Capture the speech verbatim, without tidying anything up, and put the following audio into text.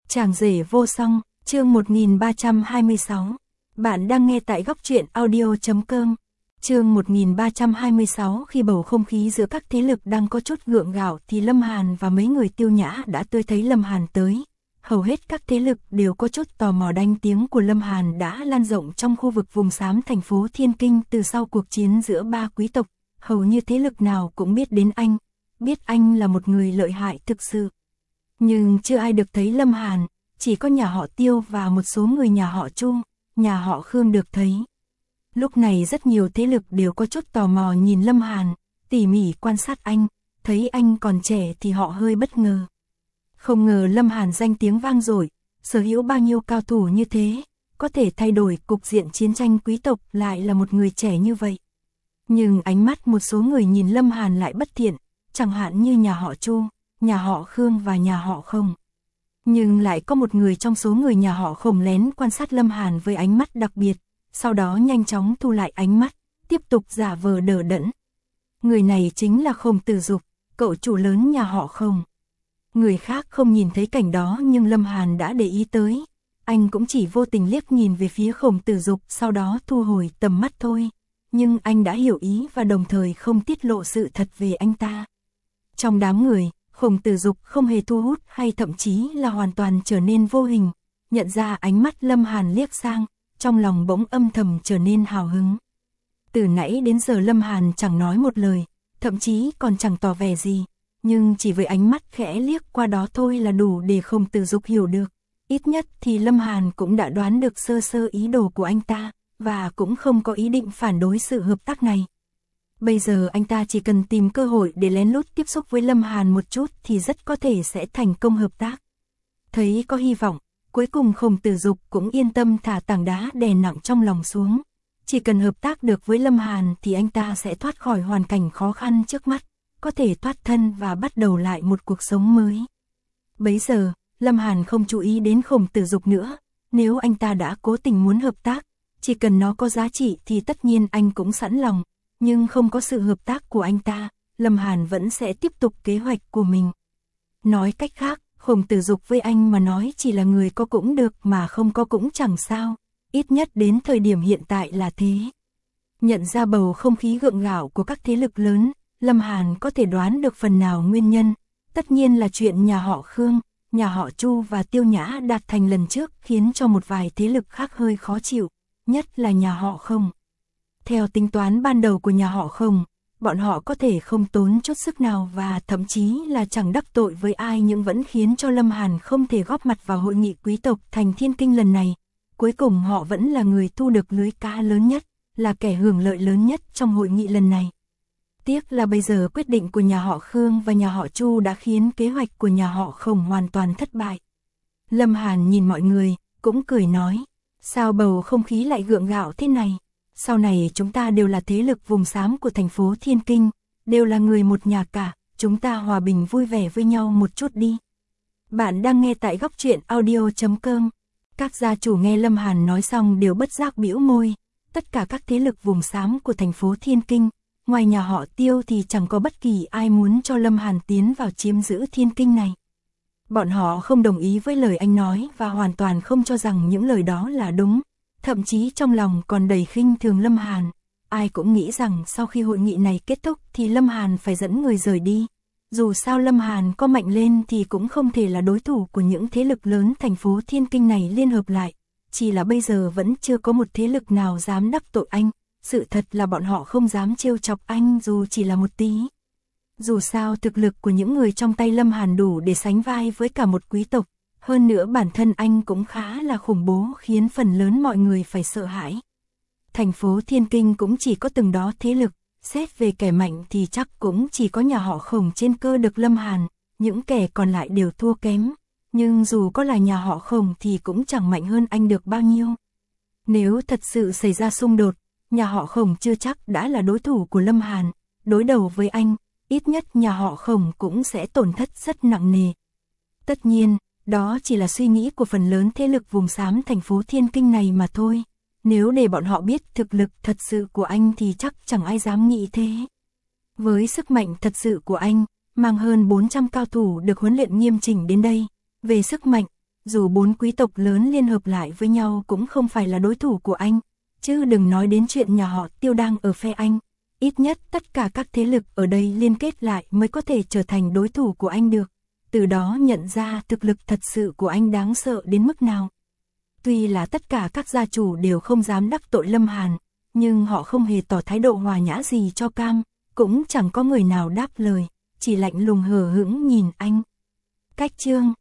Chàng rể vô song, chương một nghìn ba trăm hai mươi sáu. Bạn đang nghe tại góc truyện audio chấm com. Chương một nghìn ba trăm hai mươi sáu. Khi bầu không khí giữa các thế lực đang có chút gượng gạo thì Lâm Hàn và mấy người Tiêu Nhã đã tươi thấy Lâm Hàn tới. Hầu hết các thế lực đều có chút tò mò, đánh tiếng của Lâm Hàn đã lan rộng trong khu vực vùng xám thành phố Thiên Kinh từ sau cuộc chiến giữa ba quý tộc. Hầu như thế lực nào cũng biết đến anh, biết anh là một người lợi hại thực sự. Nhưng chưa ai được thấy Lâm Hàn, chỉ có nhà họ Tiêu và một số người nhà họ Chu, nhà họ Khương được thấy. Lúc này rất nhiều thế lực đều có chút tò mò nhìn Lâm Hàn, tỉ mỉ quan sát anh, thấy anh còn trẻ thì họ hơi bất ngờ. Không ngờ Lâm Hàn danh tiếng vang dội, sở hữu bao nhiêu cao thủ như thế, có thể thay đổi cục diện chiến tranh quý tộc, lại là một người trẻ như vậy. Nhưng ánh mắt một số người nhìn Lâm Hàn lại bất thiện, chẳng hạn như nhà họ Chu, nhà họ Khương và nhà họ Khổng. Nhưng lại có một người trong số người nhà họ Khổng lén quan sát Lâm Hàn với ánh mắt đặc biệt, sau đó nhanh chóng thu lại ánh mắt, tiếp tục giả vờ đờ đẫn. Người này chính là Khổng Tử Dục, cậu chủ lớn nhà họ Khổng. Người khác không nhìn thấy cảnh đó nhưng Lâm Hàn đã để ý tới. Anh cũng chỉ vô tình liếc nhìn về phía Khổng Tử Dục, sau đó thu hồi tầm mắt thôi. Nhưng anh đã hiểu ý và đồng thời không tiết lộ sự thật về anh ta. Trong đám người, Khổng Tử Dục không hề thu hút hay thậm chí là hoàn toàn trở nên vô hình. Nhận ra ánh mắt Lâm Hàn liếc sang, trong lòng bỗng âm thầm trở nên hào hứng. Từ nãy đến giờ Lâm Hàn chẳng nói một lời, thậm chí còn chẳng tỏ vẻ gì. Nhưng chỉ với ánh mắt khẽ liếc qua đó thôi là đủ để Khổng Tử Dục hiểu được. Ít nhất thì Lâm Hàn cũng đã đoán được sơ sơ ý đồ của anh ta, và cũng không có ý định phản đối sự hợp tác này. Bây giờ anh ta chỉ cần tìm cơ hội để lén lút tiếp xúc với Lâm Hàn một chút thì rất có thể sẽ thành công hợp tác. Thấy có hy vọng, cuối cùng Khổng Tử Dục cũng yên tâm thả tảng đá đè nặng trong lòng xuống. Chỉ cần hợp tác được với Lâm Hàn thì anh ta sẽ thoát khỏi hoàn cảnh khó khăn trước mắt, có thể thoát thân và bắt đầu lại một cuộc sống mới. Bấy giờ, Lâm Hàn không chú ý đến Khổng Tử Dục nữa, nếu anh ta đã cố tình muốn hợp tác, chỉ cần nó có giá trị thì tất nhiên anh cũng sẵn lòng. Nhưng không có sự hợp tác của anh ta, Lâm Hàn vẫn sẽ tiếp tục kế hoạch của mình. Nói cách khác, Khổng Tử Dục với anh mà nói chỉ là người có cũng được mà không có cũng chẳng sao, ít nhất đến thời điểm hiện tại là thế. Nhận ra bầu không khí gượng gạo của các thế lực lớn, Lâm Hàn có thể đoán được phần nào nguyên nhân, tất nhiên là chuyện nhà họ Khương, nhà họ Chu và Tiêu Nhã đạt thành lần trước khiến cho một vài thế lực khác hơi khó chịu, nhất là nhà họ Khổng. Theo tính toán ban đầu của nhà họ Khổng, bọn họ có thể không tốn chút sức nào và thậm chí là chẳng đắc tội với ai nhưng vẫn khiến cho Lâm Hàn không thể góp mặt vào hội nghị quý tộc thành Thiên Kinh lần này. Cuối cùng họ vẫn là người thu được lưới cá lớn nhất, là kẻ hưởng lợi lớn nhất trong hội nghị lần này. Tiếc là bây giờ quyết định của nhà họ Khương và nhà họ Chu đã khiến kế hoạch của nhà họ Khổng hoàn toàn thất bại. Lâm Hàn nhìn mọi người, cũng cười nói, sao bầu không khí lại gượng gạo thế này? Sau này chúng ta đều là thế lực vùng xám của thành phố Thiên Kinh, đều là người một nhà cả, chúng ta hòa bình vui vẻ với nhau một chút đi. Bạn đang nghe tại góc truyện audio chấm com. Các gia chủ nghe Lâm Hàn nói xong đều bất giác bĩu môi. Tất cả các thế lực vùng xám của thành phố Thiên Kinh, ngoài nhà họ Tiêu thì chẳng có bất kỳ ai muốn cho Lâm Hàn tiến vào chiếm giữ Thiên Kinh này. Bọn họ không đồng ý với lời anh nói và hoàn toàn không cho rằng những lời đó là đúng. Thậm chí trong lòng còn đầy khinh thường Lâm Hàn. Ai cũng nghĩ rằng sau khi hội nghị này kết thúc thì Lâm Hàn phải dẫn người rời đi. Dù sao Lâm Hàn có mạnh lên thì cũng không thể là đối thủ của những thế lực lớn thành phố Thiên Kinh này liên hợp lại. Chỉ là bây giờ vẫn chưa có một thế lực nào dám đắc tội anh. Sự thật là bọn họ không dám trêu chọc anh dù chỉ là một tí. Dù sao thực lực của những người trong tay Lâm Hàn đủ để sánh vai với cả một quý tộc. Hơn nữa bản thân anh cũng khá là khủng bố khiến phần lớn mọi người phải sợ hãi. Thành phố Thiên Kinh cũng chỉ có từng đó thế lực, xét về kẻ mạnh thì chắc cũng chỉ có nhà họ Khổng trên cơ được Lâm Hàn, những kẻ còn lại đều thua kém. Nhưng dù có là nhà họ Khổng thì cũng chẳng mạnh hơn anh được bao nhiêu. Nếu thật sự xảy ra xung đột, nhà họ Khổng chưa chắc đã là đối thủ của Lâm Hàn, đối đầu với anh, ít nhất nhà họ Khổng cũng sẽ tổn thất rất nặng nề. Tất nhiên, đó chỉ là suy nghĩ của phần lớn thế lực vùng xám thành phố Thiên Kinh này mà thôi. Nếu để bọn họ biết thực lực thật sự của anh thì chắc chẳng ai dám nghĩ thế. Với sức mạnh thật sự của anh, mang hơn bốn trăm cao thủ được huấn luyện nghiêm chỉnh đến đây. Về sức mạnh, dù bốn quý tộc lớn liên hợp lại với nhau cũng không phải là đối thủ của anh, chứ đừng nói đến chuyện nhà họ Tiêu đang ở phe anh. Ít nhất tất cả các thế lực ở đây liên kết lại mới có thể trở thành đối thủ của anh được, từ đó nhận ra thực lực thật sự của anh đáng sợ đến mức nào. Tuy là tất cả các gia chủ đều không dám đắc tội Lâm Hàn, nhưng họ không hề tỏ thái độ hòa nhã gì cho cam, cũng chẳng có người nào đáp lời, chỉ lạnh lùng hờ hững nhìn anh. Cách chương